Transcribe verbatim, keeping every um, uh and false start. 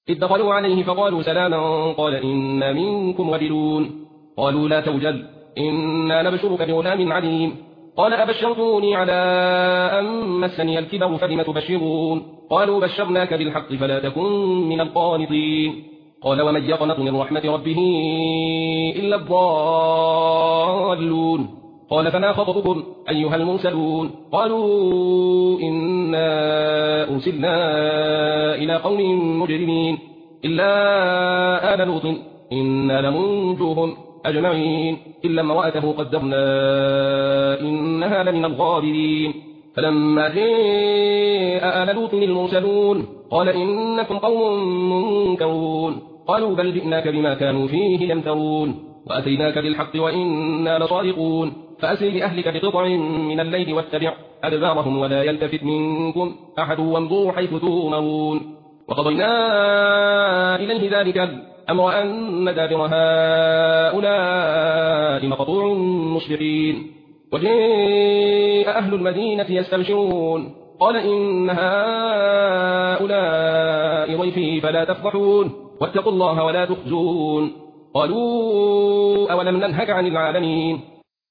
إذ دخلوا عليه فقالوا سلاما قال إنا منكم وجلون قالوا لا توجل إنا نبشرك بغلام عليم قال أبشرتوني على أن مسني الكبر فبم تبشرون قالوا بشرناك بالحق فلا تكن من القانطين قال ومن يقنط من رحمة ربه إلا الضالون قال فما خطبكم أيها المرسلون قالوا إنا أرسلنا إلى قوم مجرمين إلا آل لوط إنا لمنجوهم أجمعين إلا امرأته قدرنا إنها لمن الغابرين فلما جاء آل لوط المرسلون قال إنكم قوم منكرون قالوا بل جئناك بما كانوا فيه يمترون وأتيناك بالحق وإنا لصادقون فأسر بأهلك بقطع من الليل واتبع أدبارهم ولا يلتفت منكم أحد وامضوا حيث تؤمرون وقضينا إليه ذلك الأمر أن دابر هؤلاء مقطوع مشرقين وجاء أهل المدينة يستبشرون قال إن هؤلاء ضيفي فلا تفضحون واتقوا الله ولا تخزون قالوا أولم ننهك عن العالمين